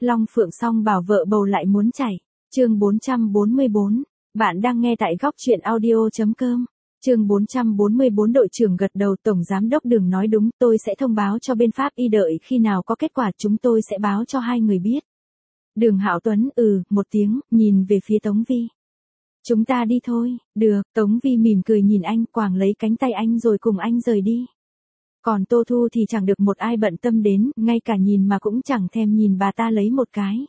Long Phượng song bảo vợ bầu lại muốn chảy. Chương 444. Bạn đang nghe tại góc truyện audio.com. Chương 444 đội trưởng gật đầu. Tổng giám đốc Đường nói đúng, tôi sẽ thông báo cho bên pháp y, đợi khi nào có kết quả chúng tôi sẽ báo cho hai người biết. Đường Hạo Tuấn một tiếng, nhìn về phía Tống Vi. Chúng ta đi thôi. Được. Tống Vi mỉm cười nhìn anh, quàng lấy cánh tay anh rồi cùng anh rời đi. Còn Tô Thu thì chẳng được một ai bận tâm đến, ngay cả nhìn mà cũng chẳng thèm nhìn bà ta lấy một cái.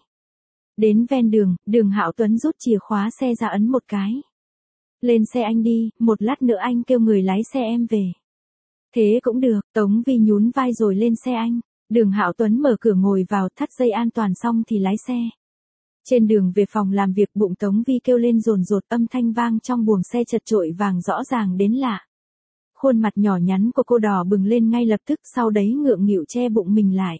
Đến ven đường, Đường Hạo Tuấn rút chìa khóa xe ra ấn một cái. Lên xe anh đi, một lát nữa anh kêu người lái xe em về. Thế cũng được. Tống Vi nhún vai rồi lên xe anh. Đường Hạo Tuấn mở cửa ngồi vào, thắt dây an toàn xong thì lái xe. Trên đường về phòng làm việc, bụng Tống Vi kêu lên dồn dột, âm thanh vang trong buồng xe chật chội vàng rõ ràng đến lạ. Khuôn mặt nhỏ nhắn của cô đỏ bừng lên ngay lập tức, sau đấy ngượng nghịu che bụng mình lại.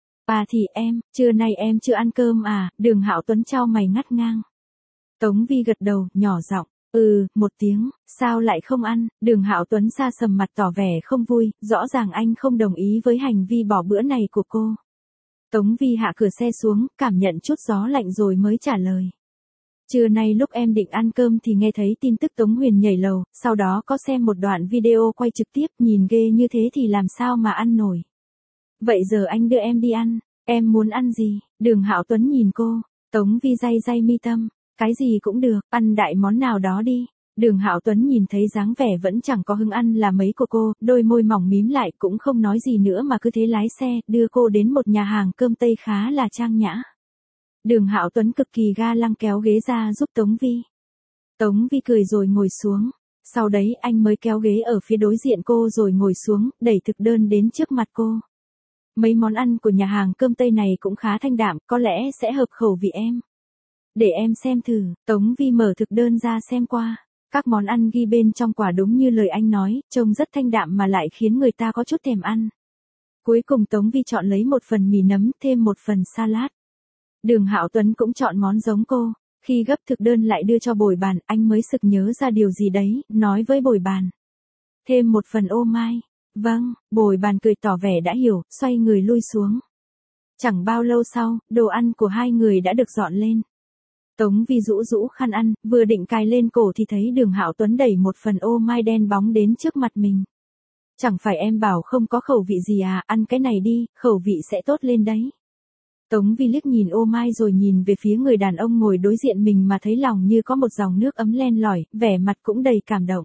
Thì em, trưa nay em chưa ăn cơm à? Đường Hạo Tuấn chau mày ngắt ngang. Tống Vi gật đầu, nhỏ giọng, một tiếng. Sao lại không ăn? Đường Hạo Tuấn sa sầm mặt tỏ vẻ không vui, rõ ràng anh không đồng ý với hành vi bỏ bữa này của cô. Tống Vi hạ cửa xe xuống, cảm nhận chút gió lạnh rồi mới trả lời. Trưa nay lúc em định ăn cơm thì nghe thấy tin tức Tống Huyền nhảy lầu, sau đó có xem một đoạn video quay trực tiếp, nhìn ghê như thế thì làm sao mà ăn nổi. Vậy giờ anh đưa em đi ăn, em muốn ăn gì? Đường Hạo Tuấn nhìn cô. Tống Vi day day mi tâm, cái gì cũng được, ăn đại món nào đó đi. Đường Hạo Tuấn nhìn thấy dáng vẻ vẫn chẳng có hứng ăn là mấy của cô, đôi môi mỏng mím lại cũng không nói gì nữa mà cứ thế lái xe, đưa cô đến một nhà hàng cơm Tây khá là trang nhã. Đường Hạo Tuấn cực kỳ ga lăng kéo ghế ra giúp Tống Vi. Tống Vi cười rồi ngồi xuống. Sau đấy anh mới kéo ghế ở phía đối diện cô rồi ngồi xuống, đẩy thực đơn đến trước mặt cô. Mấy món ăn của nhà hàng cơm Tây này cũng khá thanh đạm, có lẽ sẽ hợp khẩu vị em. Để em xem thử. Tống Vi mở thực đơn ra xem qua. Các món ăn ghi bên trong quả đúng như lời anh nói, trông rất thanh đạm mà lại khiến người ta có chút thèm ăn. Cuối cùng Tống Vi chọn lấy một phần mì nấm, thêm một phần salad. Đường Hạo Tuấn cũng chọn món giống cô. Khi gấp thực đơn lại đưa cho bồi bàn, anh mới sực nhớ ra điều gì đấy, nói với bồi bàn. Thêm một phần ô mai. Vâng, bồi bàn cười tỏ vẻ đã hiểu, xoay người lui xuống. Chẳng bao lâu sau, đồ ăn của hai người đã được dọn lên. Tống Vi rũ rũ khăn ăn, vừa định cài lên cổ thì thấy Đường Hạo Tuấn đẩy một phần ô mai đen bóng đến trước mặt mình. Chẳng phải em bảo không có khẩu vị gì à, ăn cái này đi, khẩu vị sẽ tốt lên đấy. Tống Vi liếc nhìn ô mai rồi nhìn về phía người đàn ông ngồi đối diện mình mà thấy lòng như có một dòng nước ấm len lỏi, vẻ mặt cũng đầy cảm động.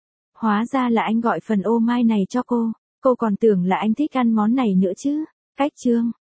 Hóa ra là anh gọi phần ô mai này cho cô còn tưởng là anh thích ăn món này nữa chứ. Cách chương.